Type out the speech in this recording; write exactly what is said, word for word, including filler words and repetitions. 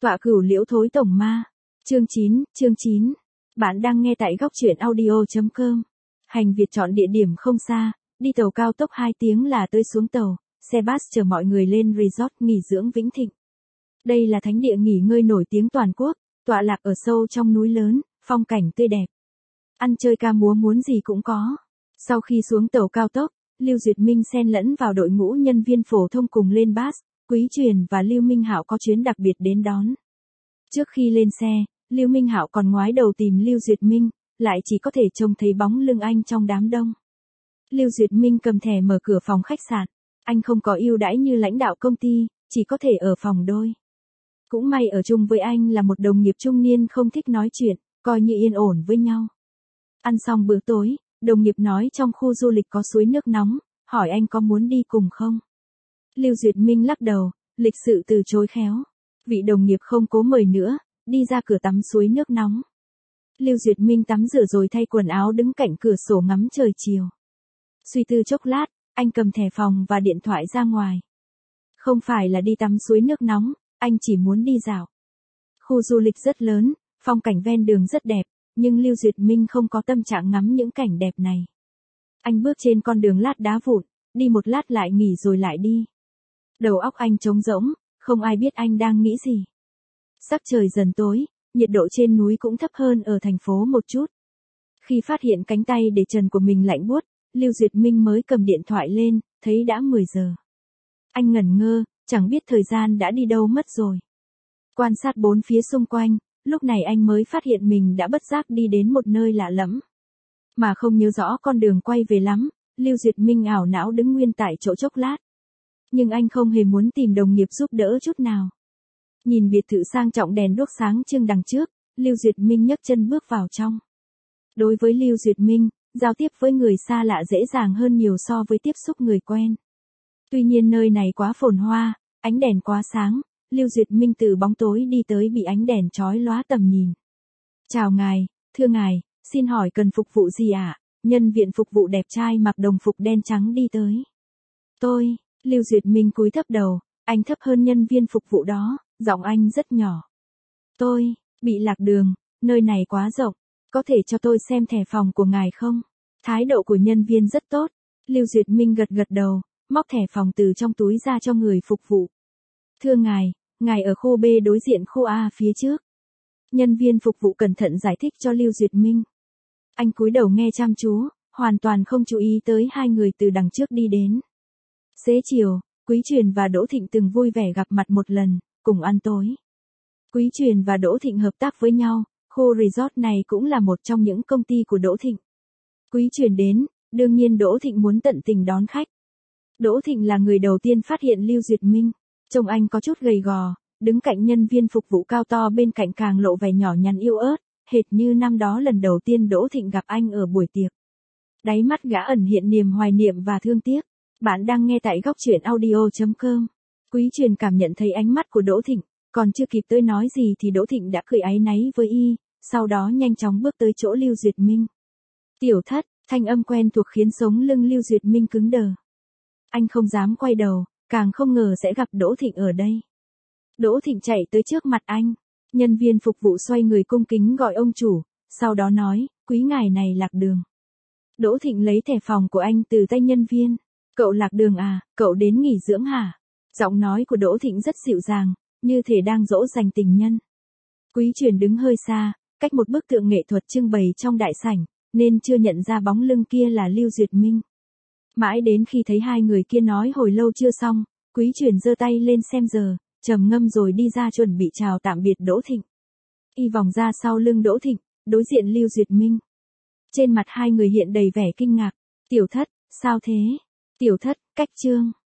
Tọa cửu liễu thối tổng ma. Chương chín, chương chín. Bạn đang nghe tại góc truyện audio chấm com. Hành Việt chọn địa điểm không xa, đi tàu cao tốc hai tiếng là tới xuống tàu, xe bus chở mọi người lên resort nghỉ dưỡng Vĩnh Thịnh. Đây là thánh địa nghỉ ngơi nổi tiếng toàn quốc, tọa lạc ở sâu trong núi lớn, phong cảnh tươi đẹp. Ăn chơi ca múa muốn gì cũng có. Sau khi xuống tàu cao tốc, Lưu Duyệt Minh xen lẫn vào đội ngũ nhân viên phổ thông cùng lên bus, Quý Truyền và Lưu Minh Hạo có chuyến đặc biệt đến đón. Trước khi lên xe, Lưu Minh Hạo còn ngoái đầu tìm Lưu Duyệt Minh, lại chỉ có thể trông thấy bóng lưng anh trong đám đông. Lưu Duyệt Minh cầm thẻ mở cửa phòng khách sạn, anh không có ưu đãi như lãnh đạo công ty, chỉ có thể ở phòng đôi. Cũng may ở chung với anh là một đồng nghiệp trung niên không thích nói chuyện, coi như yên ổn với nhau. Ăn xong bữa tối, đồng nghiệp nói trong khu du lịch có suối nước nóng, hỏi anh có muốn đi cùng không. Lưu Duyệt Minh lắc đầu, lịch sự từ chối khéo. Vị đồng nghiệp không cố mời nữa, đi ra cửa tắm suối nước nóng. Lưu Duyệt Minh tắm rửa rồi thay quần áo đứng cạnh cửa sổ ngắm trời chiều. Suy tư chốc lát, anh cầm thẻ phòng và điện thoại ra ngoài. Không phải là đi tắm suối nước nóng, anh chỉ muốn đi dạo. Khu du lịch rất lớn, phong cảnh ven đường rất đẹp, nhưng Lưu Duyệt Minh không có tâm trạng ngắm những cảnh đẹp này. Anh bước trên con đường lát đá vụn, đi một lát lại nghỉ rồi lại đi. Đầu óc anh trống rỗng, không ai biết anh đang nghĩ gì. Sắc trời dần tối, nhiệt độ trên núi cũng thấp hơn ở thành phố một chút. Khi phát hiện cánh tay để trần của mình lạnh buốt, Lưu Duyệt Minh mới cầm điện thoại lên, thấy đã mười giờ. Anh ngẩn ngơ, chẳng biết thời gian đã đi đâu mất rồi. Quan sát bốn phía xung quanh, lúc này anh mới phát hiện mình đã bất giác đi đến một nơi lạ lẫm. Mà không nhớ rõ con đường quay về lắm, Lưu Duyệt Minh ảo não đứng nguyên tại chỗ chốc lát. Nhưng anh không hề muốn tìm đồng nghiệp giúp đỡ chút nào. Nhìn biệt thự sang trọng đèn đuốc sáng trưng đằng trước, Lưu Duyệt Minh nhấc chân bước vào trong. Đối với Lưu Duyệt Minh, giao tiếp với người xa lạ dễ dàng hơn nhiều so với tiếp xúc người quen. Tuy nhiên nơi này quá phồn hoa, ánh đèn quá sáng, Lưu Duyệt Minh từ bóng tối đi tới bị ánh đèn chói lóa tầm nhìn. Chào ngài, thưa ngài, xin hỏi cần phục vụ gì ạ? À? Nhân viên phục vụ đẹp trai mặc đồng phục đen trắng đi tới. Tôi, Lưu Duyệt Minh cúi thấp đầu, anh thấp hơn nhân viên phục vụ đó, giọng anh rất nhỏ. Tôi, bị lạc đường, nơi này quá rộng, có thể cho tôi xem thẻ phòng của ngài không? Thái độ của nhân viên rất tốt, Lưu Duyệt Minh gật gật đầu, móc thẻ phòng từ trong túi ra cho người phục vụ. Thưa ngài, ngài ở khu B đối diện khu A phía trước. Nhân viên phục vụ cẩn thận giải thích cho Lưu Duyệt Minh. Anh cúi đầu nghe chăm chú, hoàn toàn không chú ý tới hai người từ đằng trước đi đến. Xế chiều, Quý Truyền và Đỗ Thịnh từng vui vẻ gặp mặt một lần, cùng ăn tối. Quý Truyền và Đỗ Thịnh hợp tác với nhau, khu resort này cũng là một trong những công ty của Đỗ Thịnh. Quý Truyền đến, đương nhiên Đỗ Thịnh muốn tận tình đón khách. Đỗ Thịnh là người đầu tiên phát hiện Lưu Duyệt Minh, trông anh có chút gầy gò, đứng cạnh nhân viên phục vụ cao to bên cạnh càng lộ vẻ nhỏ nhắn yêu ớt, hệt như năm đó lần đầu tiên Đỗ Thịnh gặp anh ở buổi tiệc. Đáy mắt gã ẩn hiện niềm hoài niệm và thương tiếc. Bạn đang nghe tại góc truyện audio chấm com. Quý Truyền cảm nhận thấy ánh mắt của Đỗ Thịnh, còn chưa kịp tới nói gì thì Đỗ Thịnh đã cười áy náy với y, sau đó nhanh chóng bước tới chỗ Lưu Duyệt Minh. Tiểu thất, thanh âm quen thuộc khiến sống lưng Lưu Duyệt Minh cứng đờ. Anh không dám quay đầu, càng không ngờ sẽ gặp Đỗ Thịnh ở đây. Đỗ Thịnh chạy tới trước mặt anh, nhân viên phục vụ xoay người cung kính gọi ông chủ, sau đó nói, quý ngài này lạc đường. Đỗ Thịnh lấy thẻ phòng của anh từ tay nhân viên. Cậu lạc đường à, cậu đến nghỉ dưỡng hả? Giọng nói của Đỗ Thịnh rất dịu dàng, như thể đang dỗ dành tình nhân. Quý Truyền đứng hơi xa, cách một bức tượng nghệ thuật trưng bày trong đại sảnh, nên chưa nhận ra bóng lưng kia là Lưu Duyệt Minh. Mãi đến khi thấy hai người kia nói hồi lâu chưa xong, Quý Truyền giơ tay lên xem giờ, trầm ngâm rồi đi ra chuẩn bị chào tạm biệt Đỗ Thịnh. Y vòng ra sau lưng Đỗ Thịnh, đối diện Lưu Duyệt Minh. Trên mặt hai người hiện đầy vẻ kinh ngạc. Tiểu thất, sao thế? Tiểu thất, cách chương.